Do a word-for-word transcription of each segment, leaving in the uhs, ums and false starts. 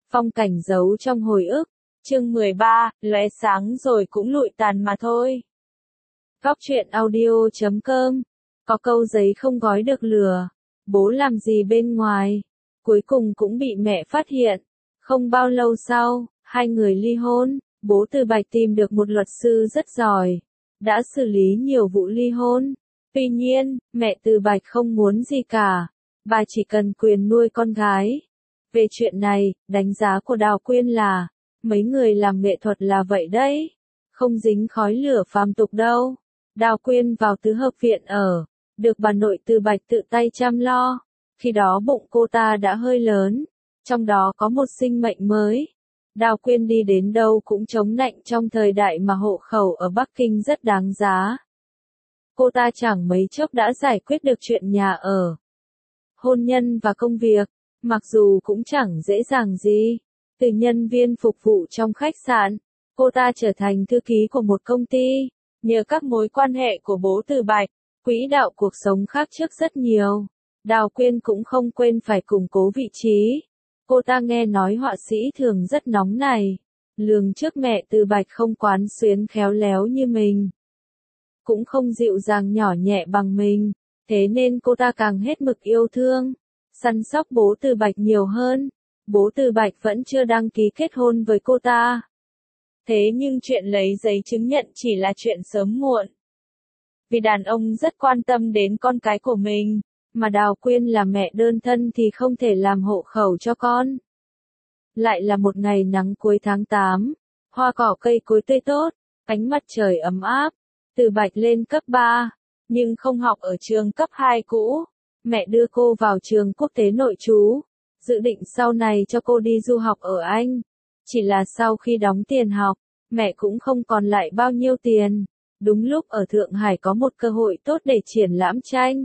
Phong cảnh giấu trong hồi ức. Chương mười ba, lóe sáng rồi cũng lụi tàn mà thôi. Góc truyện audio chấm com. Có câu giấy không gói được lửa. Bố làm gì bên ngoài? Cuối cùng cũng bị mẹ phát hiện. Không bao lâu sau, hai người ly hôn. Bố Từ Bạch tìm được một luật sư rất giỏi. Đã xử lý nhiều vụ ly hôn. Tuy nhiên, mẹ Từ Bạch không muốn gì cả. Bà chỉ cần quyền nuôi con gái. Về chuyện này, đánh giá của Đào Quyên là, mấy người làm nghệ thuật là vậy đấy. Không dính khói lửa phàm tục đâu. Đào Quyên vào tứ hợp viện ở. Được bà nội Từ Bạch tự tay chăm lo. Khi đó bụng cô ta đã hơi lớn. Trong đó có một sinh mệnh mới. Đào Quyên đi đến đâu cũng chống nạnh trong thời đại mà hộ khẩu ở Bắc Kinh rất đáng giá. Cô ta chẳng mấy chốc đã giải quyết được chuyện nhà ở, hôn nhân và công việc, mặc dù cũng chẳng dễ dàng gì. Từ nhân viên phục vụ trong khách sạn, cô ta trở thành thư ký của một công ty. Nhờ các mối quan hệ của bố Từ Bạch, quỹ đạo cuộc sống khác trước rất nhiều. Đào Quyên cũng không quên phải củng cố vị trí. Cô ta nghe nói họa sĩ thường rất nóng này. Lường trước mẹ Từ Bạch không quán xuyến khéo léo như mình. Cũng không dịu dàng nhỏ nhẹ bằng mình. Thế nên cô ta càng hết mực yêu thương, săn sóc bố Từ Bạch nhiều hơn. Bố Từ Bạch vẫn chưa đăng ký kết hôn với cô ta. Thế nhưng chuyện lấy giấy chứng nhận chỉ là chuyện sớm muộn. Vì đàn ông rất quan tâm đến con cái của mình, mà Đào Quyên là mẹ đơn thân thì không thể làm hộ khẩu cho con. Lại là một ngày nắng cuối tháng tám, hoa cỏ cây cối tươi tốt, ánh mặt trời ấm áp. Từ Bạch lên cấp ba. Nhưng không học ở trường cấp hai cũ. Mẹ đưa cô vào trường quốc tế nội trú. Dự định sau này cho cô đi du học ở Anh. Chỉ là sau khi đóng tiền học, mẹ cũng không còn lại bao nhiêu tiền. Đúng lúc ở Thượng Hải có một cơ hội tốt để triển lãm tranh.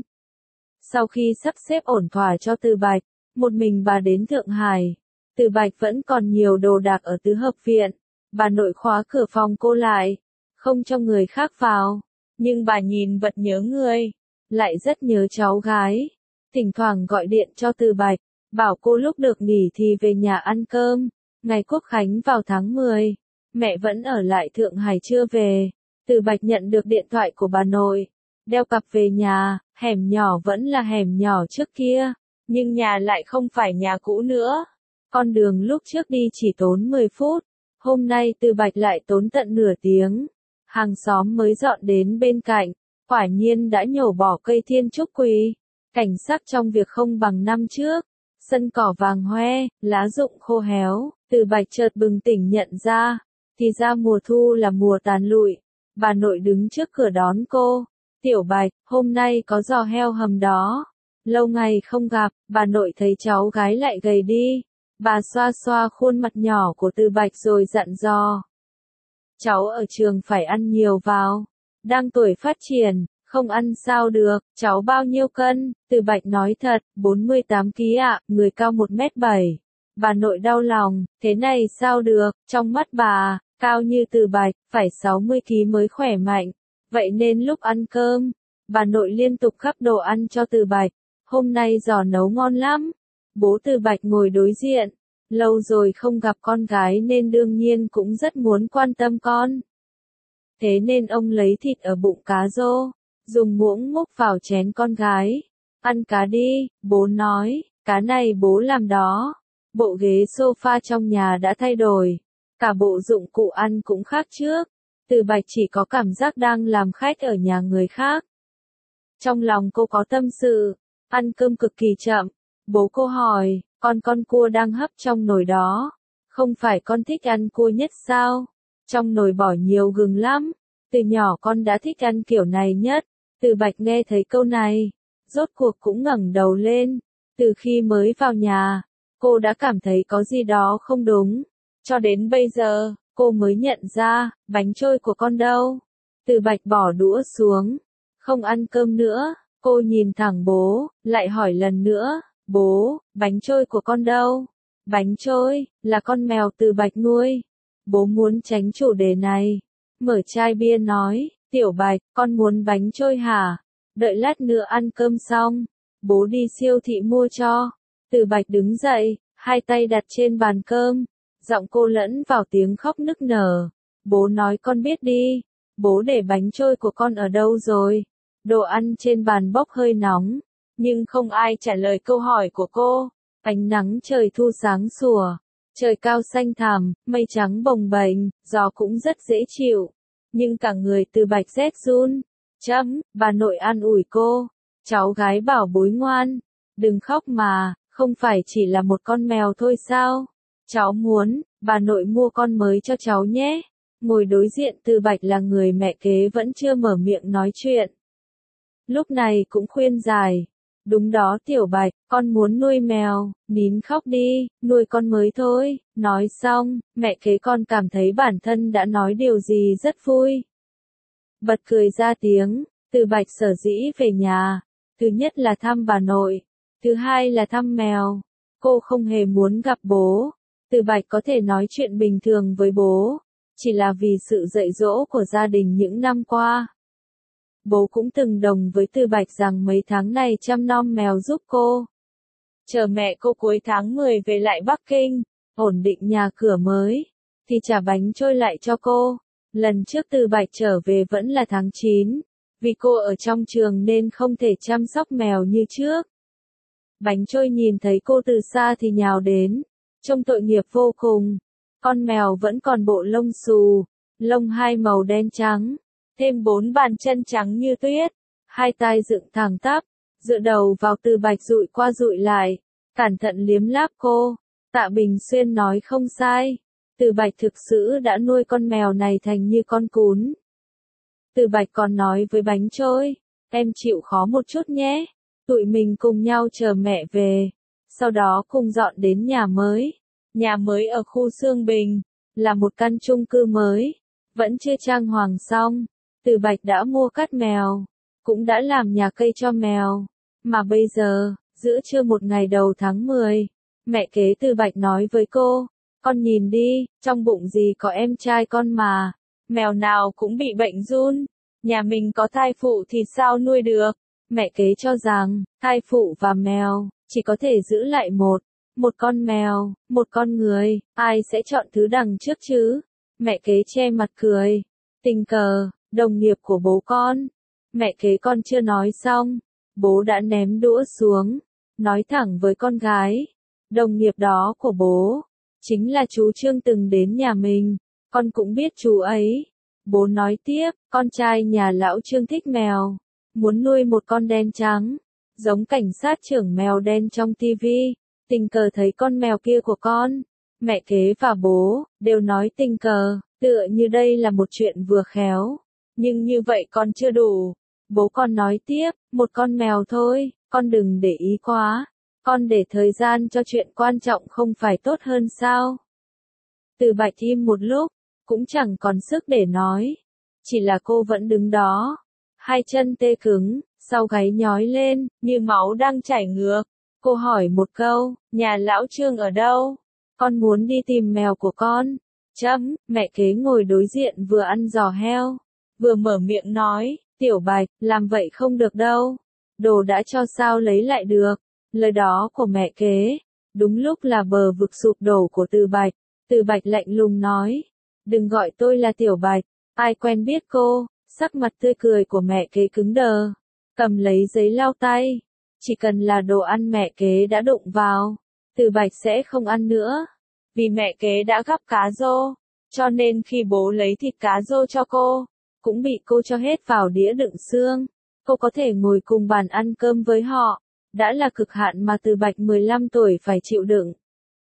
Sau khi sắp xếp ổn thỏa cho Từ Bạch, một mình bà đến Thượng Hải. Từ Bạch vẫn còn nhiều đồ đạc ở tứ hợp viện. Bà nội khóa cửa phòng cô lại, không cho người khác vào. Nhưng bà nhìn vật nhớ người, lại rất nhớ cháu gái. Thỉnh thoảng gọi điện cho Từ Bạch, bảo cô lúc được nghỉ thì về nhà ăn cơm. Ngày Quốc Khánh vào tháng mười, mẹ vẫn ở lại Thượng Hải chưa về. Từ Bạch nhận được điện thoại của bà nội, đeo cặp về nhà. Hẻm nhỏ vẫn là hẻm nhỏ trước kia, nhưng nhà lại không phải nhà cũ nữa. Con đường lúc trước đi chỉ tốn mười phút, hôm nay Từ Bạch lại tốn tận nửa tiếng. Hàng xóm mới dọn đến bên cạnh, quả nhiên đã nhổ bỏ cây thiên trúc quỳ. Cảnh sắc trong việc không bằng năm trước. Sân cỏ vàng hoe, lá rụng khô héo. Từ Bạch chợt bừng tỉnh nhận ra, thì ra mùa thu là mùa tàn lụi. Bà nội đứng trước cửa đón cô. Tiểu Bạch, hôm nay có giò heo hầm đó. Lâu ngày không gặp, bà nội thấy cháu gái lại gầy đi. Bà xoa xoa khuôn mặt nhỏ của Từ Bạch rồi dặn dò. Cháu ở trường phải ăn nhiều vào. Đang tuổi phát triển, không ăn sao được. Cháu bao nhiêu cân? Từ Bạch nói thật, bốn mươi tám ki lô gam ạ, người cao một mét bảy. Bà nội đau lòng, thế này sao được, trong mắt bà, cao như Từ Bạch, phải sáu mươi ki lô gam mới khỏe mạnh. Vậy nên lúc ăn cơm, bà nội liên tục gắp đồ ăn cho Từ Bạch. Hôm nay giò nấu ngon lắm. Bố Từ Bạch ngồi đối diện. Lâu rồi không gặp con gái nên đương nhiên cũng rất muốn quan tâm con. Thế nên ông lấy thịt ở bụng cá rô, dùng muỗng múc vào chén con gái. Ăn cá đi, bố nói, cá này bố làm đó. Bộ ghế sofa trong nhà đã thay đổi. Cả bộ dụng cụ ăn cũng khác trước. Từ Bạch chỉ có cảm giác đang làm khách ở nhà người khác. Trong lòng cô có tâm sự, ăn cơm cực kỳ chậm. Bố cô hỏi, con con cua đang hấp trong nồi đó. Không phải con thích ăn cua nhất sao? Trong nồi bỏ nhiều gừng lắm. Từ nhỏ con đã thích ăn kiểu này nhất. Từ Bạch nghe thấy câu này, rốt cuộc cũng ngẩng đầu lên. Từ khi mới vào nhà, cô đã cảm thấy có gì đó không đúng. Cho đến bây giờ, cô mới nhận ra, bánh trôi của con đâu? Từ Bạch bỏ đũa xuống, không ăn cơm nữa. Cô nhìn thẳng bố, lại hỏi lần nữa, bố, bánh trôi của con đâu? Bánh trôi, là con mèo Từ Bạch nuôi. Bố muốn tránh chủ đề này. Mở chai bia nói, Tiểu Bạch, con muốn bánh trôi hả? Đợi lát nữa ăn cơm xong, bố đi siêu thị mua cho. Từ Bạch đứng dậy, hai tay đặt trên bàn cơm, giọng cô lẫn vào tiếng khóc nức nở. Bố nói con biết đi, bố để bánh trôi của con ở đâu rồi? Đồ ăn trên bàn bốc hơi nóng, nhưng không ai trả lời câu hỏi của cô. Ánh nắng trời thu sáng sủa, trời cao xanh thẳm, mây trắng bồng bềnh, gió cũng rất dễ chịu. Nhưng cả người Từ Bạch rét run. Chấm, bà nội an ủi cô. Cháu gái bảo bối ngoan, đừng khóc mà, không phải chỉ là một con mèo thôi sao? Cháu muốn, bà nội mua con mới cho cháu nhé. Ngồi đối diện Từ Bạch là người mẹ kế vẫn chưa mở miệng nói chuyện. Lúc này cũng khuyên giải. Đúng đó Tiểu Bạch, con muốn nuôi mèo, nín khóc đi, nuôi con mới thôi. Nói xong, mẹ kế con cảm thấy bản thân đã nói điều gì rất vui. Bật cười ra tiếng. Từ Bạch sở dĩ về nhà, thứ nhất là thăm bà nội, thứ hai là thăm mèo. Cô không hề muốn gặp bố. Từ Bạch có thể nói chuyện bình thường với bố, chỉ là vì sự dạy dỗ của gia đình những năm qua. Bố cũng từng đồng với Từ Bạch rằng mấy tháng này chăm nom mèo giúp cô. Chờ mẹ cô cuối tháng mười về lại Bắc Kinh, ổn định nhà cửa mới, thì trả bánh trôi lại cho cô. Lần trước Từ Bạch trở về vẫn là tháng chín, vì cô ở trong trường nên không thể chăm sóc mèo như trước. Bánh trôi nhìn thấy cô từ xa thì nhào đến, trông tội nghiệp vô cùng. Con mèo vẫn còn bộ lông xù, lông hai màu đen trắng, thêm bốn bàn chân trắng như tuyết, hai tai dựng thẳng tắp, dựa đầu vào Từ Bạch dụi qua dụi lại, cẩn thận liếm láp cô. Tạ Bình Xuyên nói không sai, Từ Bạch thực sự đã nuôi con mèo này thành như con cún. Từ Bạch còn nói với bánh trôi, em chịu khó một chút nhé, tụi mình cùng nhau chờ mẹ về, sau đó cùng dọn đến nhà mới. Nhà mới ở khu Sương Bình, là một căn chung cư mới, vẫn chưa trang hoàng xong. Từ Bạch đã mua cát mèo, cũng đã làm nhà cây cho mèo. Mà bây giờ, giữa trưa một ngày đầu tháng mười, mẹ kế Từ Bạch nói với cô, con nhìn đi, trong bụng gì có em trai con mà, mèo nào cũng bị bệnh run, nhà mình có thai phụ thì sao nuôi được. Mẹ kế cho rằng, thai phụ và mèo, chỉ có thể giữ lại một, một con mèo, một con người, ai sẽ chọn thứ đằng trước chứ? Mẹ kế che mặt cười, tình cờ, đồng nghiệp của bố con. Mẹ kế con chưa nói xong, bố đã ném đũa xuống, nói thẳng với con gái, đồng nghiệp đó của bố, chính là chú Trương từng đến nhà mình, con cũng biết chú ấy. Bố nói tiếp, con trai nhà lão Trương thích mèo, muốn nuôi một con đen trắng, giống cảnh sát trưởng mèo đen trong tivi, tình cờ thấy con mèo kia của con. Mẹ kế và bố, đều nói tình cờ, tựa như đây là một chuyện vừa khéo, nhưng như vậy còn chưa đủ. Bố con nói tiếp, một con mèo thôi, con đừng để ý quá, con để thời gian cho chuyện quan trọng không phải tốt hơn sao? Từ Bạch im một lúc, cũng chẳng còn sức để nói, chỉ là cô vẫn đứng đó, hai chân tê cứng, sau gáy nhói lên, như máu đang chảy ngược. Cô hỏi một câu, nhà lão Trương ở đâu? Con muốn đi tìm mèo của con. Chấm, mẹ kế ngồi đối diện vừa ăn giò heo, vừa mở miệng nói, Tiểu Bạch, làm vậy không được đâu. Đồ đã cho sao lấy lại được. Lời đó của mẹ kế, đúng lúc là bờ vực sụp đổ của Từ Bạch. Từ Bạch lạnh lùng nói, đừng gọi tôi là Tiểu Bạch, ai quen biết cô. Sắc mặt tươi cười của mẹ kế cứng đờ, cầm lấy giấy lau tay. Chỉ cần là đồ ăn mẹ kế đã đụng vào, Từ Bạch sẽ không ăn nữa. Vì mẹ kế đã gắp cá rô, cho nên khi bố lấy thịt cá rô cho cô, cũng bị cô cho hết vào đĩa đựng xương. Cô có thể ngồi cùng bàn ăn cơm với họ, đã là cực hạn mà Từ Bạch mười lăm tuổi phải chịu đựng.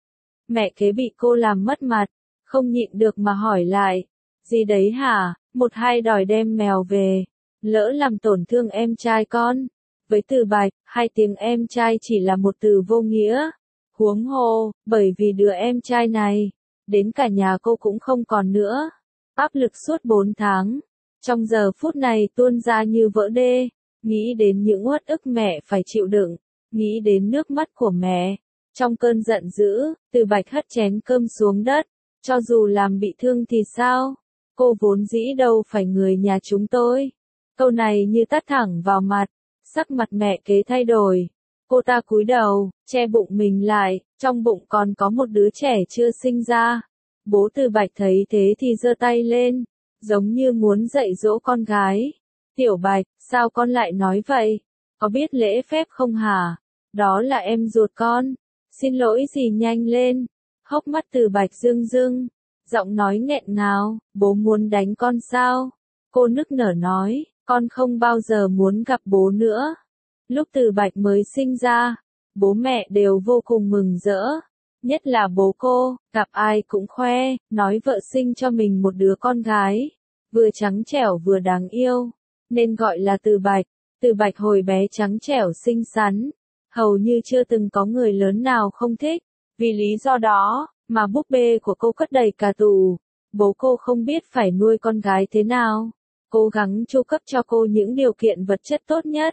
Mẹ kế bị cô làm mất mặt, không nhịn được mà hỏi lại, gì đấy hả, một hai đòi đem mèo về, lỡ làm tổn thương em trai con. Với Từ Bạch, hai tiếng em trai chỉ là một từ vô nghĩa. Huống hồ, bởi vì đứa em trai này, đến cả nhà cô cũng không còn nữa. Áp lực suốt bốn tháng, trong giờ phút này tuôn ra như vỡ đê, nghĩ đến những uất ức mẹ phải chịu đựng, nghĩ đến nước mắt của mẹ. Trong cơn giận dữ, Từ Bạch hất chén cơm xuống đất, cho dù làm bị thương thì sao? Cô vốn dĩ đâu phải người nhà chúng tôi. Câu này như tát thẳng vào mặt, sắc mặt mẹ kế thay đổi. Cô ta cúi đầu, che bụng mình lại, trong bụng còn có một đứa trẻ chưa sinh ra. Bố Từ Bạch thấy thế thì giơ tay lên, giống như muốn dạy dỗ con gái. Tiểu Bạch, sao con lại nói vậy? Có biết lễ phép không hả? Đó là em ruột con. Xin lỗi gì, nhanh lên. Hốc mắt Từ Bạch rưng rưng, giọng nói nghẹn ngào, bố muốn đánh con sao? Cô nức nở nói, con không bao giờ muốn gặp bố nữa. Lúc Từ Bạch mới sinh ra, bố mẹ đều vô cùng mừng rỡ. Nhất là bố cô, gặp ai cũng khoe, nói vợ sinh cho mình một đứa con gái. Vừa trắng trẻo vừa đáng yêu, nên gọi là Từ Bạch. Từ Bạch hồi bé trắng trẻo xinh xắn, hầu như chưa từng có người lớn nào không thích. Vì lý do đó, mà búp bê của cô cất đầy cả tủ. Bố cô không biết phải nuôi con gái thế nào, cố gắng chu cấp cho cô những điều kiện vật chất tốt nhất.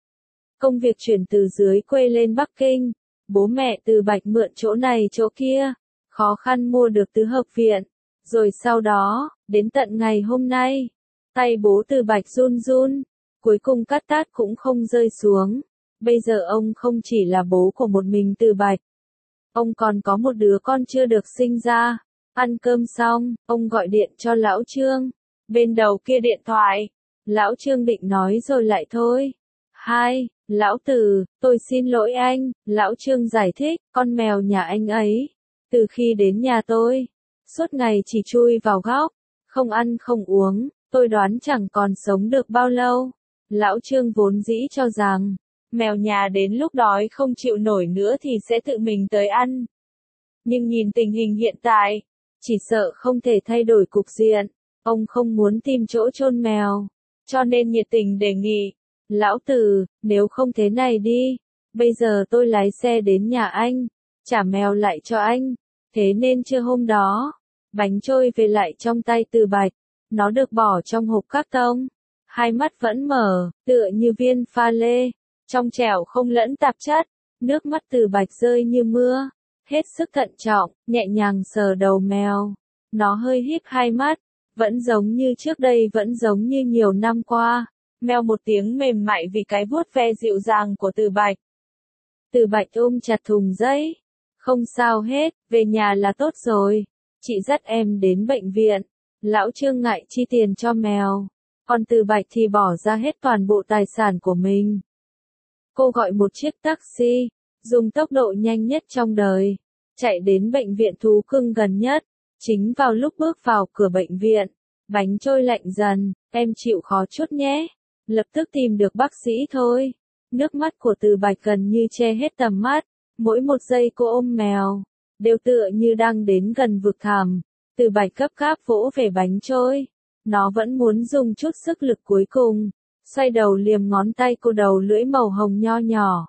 Công việc chuyển từ dưới quê lên Bắc Kinh, bố mẹ Từ Bạch mượn chỗ này chỗ kia, khó khăn mua được tứ hợp viện. Rồi sau đó, đến tận ngày hôm nay, tay bố Từ Bạch run run, cuối cùng cát tát cũng không rơi xuống. Bây giờ ông không chỉ là bố của một mình Từ Bạch, ông còn có một đứa con chưa được sinh ra. Ăn cơm xong, ông gọi điện cho Lão Trương. Bên đầu kia điện thoại, Lão Trương định nói rồi lại thôi. Hai, Lão Từ, tôi xin lỗi anh. Lão Trương giải thích, con mèo nhà anh ấy, từ khi đến nhà tôi, suốt ngày chỉ chui vào góc, không ăn không uống, tôi đoán chẳng còn sống được bao lâu. Lão Trương vốn dĩ cho rằng, mèo nhà đến lúc đói không chịu nổi nữa thì sẽ tự mình tới ăn. Nhưng nhìn tình hình hiện tại, chỉ sợ không thể thay đổi cục diện. Ông không muốn tìm chỗ chôn mèo, cho nên nhiệt tình đề nghị. Lão Từ, nếu không thế này đi, bây giờ tôi lái xe đến nhà anh, trả mèo lại cho anh. Thế nên trưa hôm đó, bánh trôi về lại trong tay Từ Bạch. Nó được bỏ trong hộp cát tông. Hai mắt vẫn mở, tựa như viên pha lê, trong trẻo không lẫn tạp chất. Nước mắt Từ Bạch rơi như mưa, hết sức thận trọng, nhẹ nhàng sờ đầu mèo. Nó hơi híp hai mắt, vẫn giống như trước đây, vẫn giống như nhiều năm qua. Mèo một tiếng mềm mại vì cái vuốt ve dịu dàng của Từ Bạch. Từ Bạch ôm chặt thùng giấy. Không sao hết, về nhà là tốt rồi. Chị dắt em đến bệnh viện. Lão Trương ngại chi tiền cho mèo, còn Từ Bạch thì bỏ ra hết toàn bộ tài sản của mình. Cô gọi một chiếc taxi, dùng tốc độ nhanh nhất trong đời, chạy đến bệnh viện thú cưng gần nhất. Chính vào lúc bước vào cửa bệnh viện, bánh trôi lạnh dần, em chịu khó chút nhé. Lập tức tìm được bác sĩ thôi. Nước mắt của Từ Bạch gần như che hết tầm mắt. Mỗi một giây cô ôm mèo, đều tựa như đang đến gần vực thẳm. Từ Bạch gấp gáp vỗ về bánh trôi. Nó vẫn muốn dùng chút sức lực cuối cùng. Xoay đầu liềm ngón tay cô, đầu lưỡi màu hồng nho nhỏ.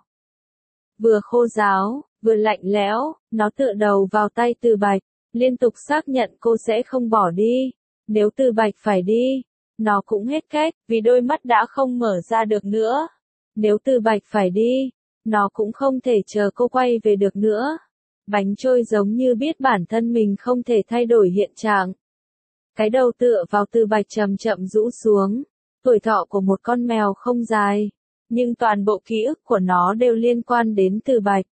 Vừa khô ráo, vừa lạnh lẽo, nó tựa đầu vào tay Từ Bạch, liên tục xác nhận cô sẽ không bỏ đi. Nếu Từ Bạch phải đi, nó cũng hết cách, vì đôi mắt đã không mở ra được nữa. Nếu Từ Bạch phải đi, nó cũng không thể chờ cô quay về được nữa. Bánh trôi giống như biết bản thân mình không thể thay đổi hiện trạng. Cái đầu tựa vào Từ Bạch chậm chậm rũ xuống. Tuổi thọ của một con mèo không dài, nhưng toàn bộ ký ức của nó đều liên quan đến Từ Bạch.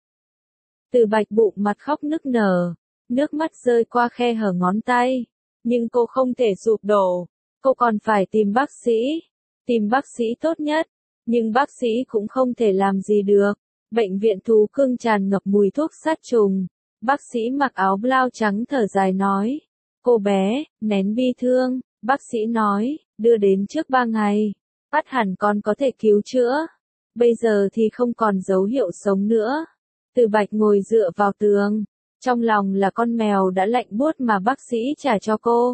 Từ Bạch bụng mặt khóc nức nở, nước mắt rơi qua khe hở ngón tay. Nhưng cô không thể sụp đổ, cô còn phải tìm bác sĩ, tìm bác sĩ tốt nhất. Nhưng bác sĩ cũng không thể làm gì được. Bệnh viện thú cưng tràn ngập mùi thuốc sát trùng. Bác sĩ mặc áo blau trắng thở dài nói. Cô bé, nén bi thương. Bác sĩ nói, đưa đến trước ba ngày. Bắt hẳn con có thể cứu chữa. Bây giờ thì không còn dấu hiệu sống nữa. Từ Bạch ngồi dựa vào tường. Trong lòng là con mèo đã lạnh buốt mà bác sĩ trả cho cô.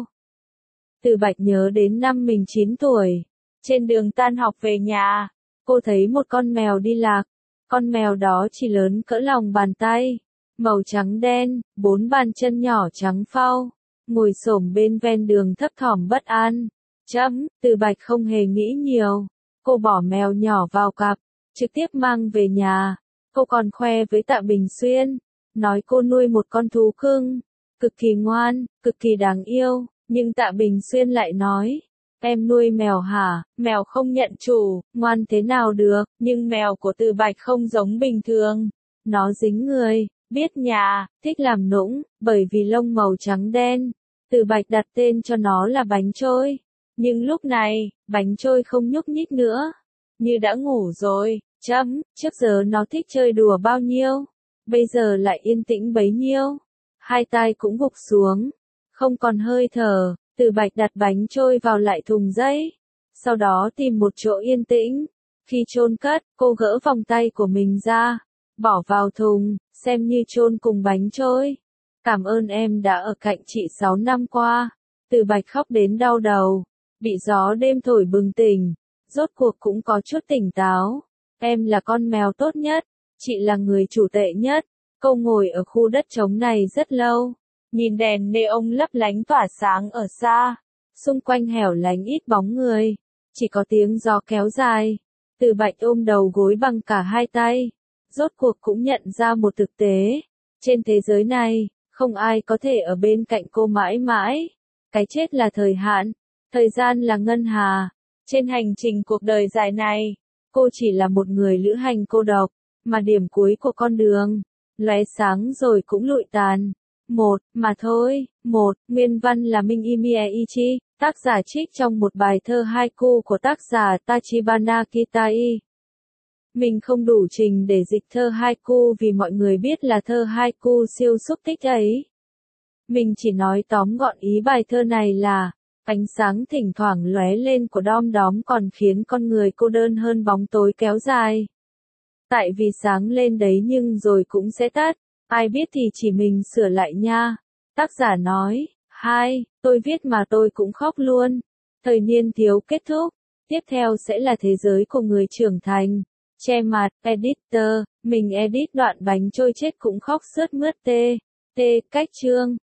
Từ Bạch nhớ đến năm mình chín tuổi. Trên đường tan học về nhà, cô thấy một con mèo đi lạc. Con mèo đó chỉ lớn cỡ lòng bàn tay, màu trắng đen, bốn bàn chân nhỏ trắng phau, ngồi xổm bên ven đường thấp thỏm bất an. Chấm, Từ Bạch không hề nghĩ nhiều. Cô bỏ mèo nhỏ vào cặp, trực tiếp mang về nhà. Cô còn khoe với Tạ Bình Xuyên, nói cô nuôi một con thú cưng, cực kỳ ngoan, cực kỳ đáng yêu. Nhưng Tạ Bình Xuyên lại nói, em nuôi mèo hả, mèo không nhận chủ, ngoan thế nào được. Nhưng mèo của Từ Bạch không giống bình thường. Nó dính người, Biết nhà, thích làm nũng, bởi vì lông màu trắng đen. Từ Bạch đặt tên cho nó là bánh trôi. Nhưng lúc này, bánh trôi không nhúc nhích nữa. Như đã ngủ rồi, chấm, trước giờ nó thích chơi đùa bao nhiêu. Bây giờ lại yên tĩnh bấy nhiêu. Hai tai cũng gục xuống. Không còn hơi thở, Từ Bạch đặt bánh trôi vào lại thùng giấy. Sau đó tìm một chỗ yên tĩnh. Khi chôn cất, cô gỡ vòng tay của mình ra. Bỏ vào thùng, xem như chôn cùng bánh trôi. Cảm ơn em đã ở cạnh chị sáu năm qua. Từ Bạch khóc đến đau đầu. Bị gió đêm thổi bừng tỉnh. Rốt cuộc cũng có chút tỉnh táo. Em là con mèo tốt nhất. Chị là người chủ tệ nhất. Cô ngồi ở khu đất trống này rất lâu. Nhìn đèn neon lấp lánh tỏa sáng ở xa. Xung quanh hẻo lánh ít bóng người. Chỉ có tiếng gió kéo dài. Từ Bạch ôm đầu gối bằng cả hai tay. Rốt cuộc cũng nhận ra một thực tế. Trên thế giới này, không ai có thể ở bên cạnh cô mãi mãi. Cái chết là thời hạn. Thời gian là ngân hà. Trên hành trình cuộc đời dài này, cô chỉ là một người lữ hành cô độc. Mà điểm cuối của con đường, lóe sáng rồi cũng lụi tàn. Một, mà thôi, một, nguyên văn là Minh Imie Ichi, tác giả trích trong một bài thơ haiku của tác giả Tachibana Kitai. Mình không đủ trình để dịch thơ haiku vì mọi người biết là thơ haiku siêu xúc tích ấy. Mình chỉ nói tóm gọn ý bài thơ này là, ánh sáng thỉnh thoảng lóe lên của đom đóm còn khiến con người cô đơn hơn bóng tối kéo dài. Tại vì sáng lên đấy nhưng rồi cũng sẽ tắt, ai biết thì chỉ mình sửa lại nha. Tác giả nói, hai, tôi viết mà tôi cũng khóc luôn. Thời niên thiếu kết thúc, tiếp theo sẽ là thế giới của người trưởng thành. Che mặt, editor, mình edit đoạn bánh trôi chết cũng khóc sướt mướt tê, tê, cách chương.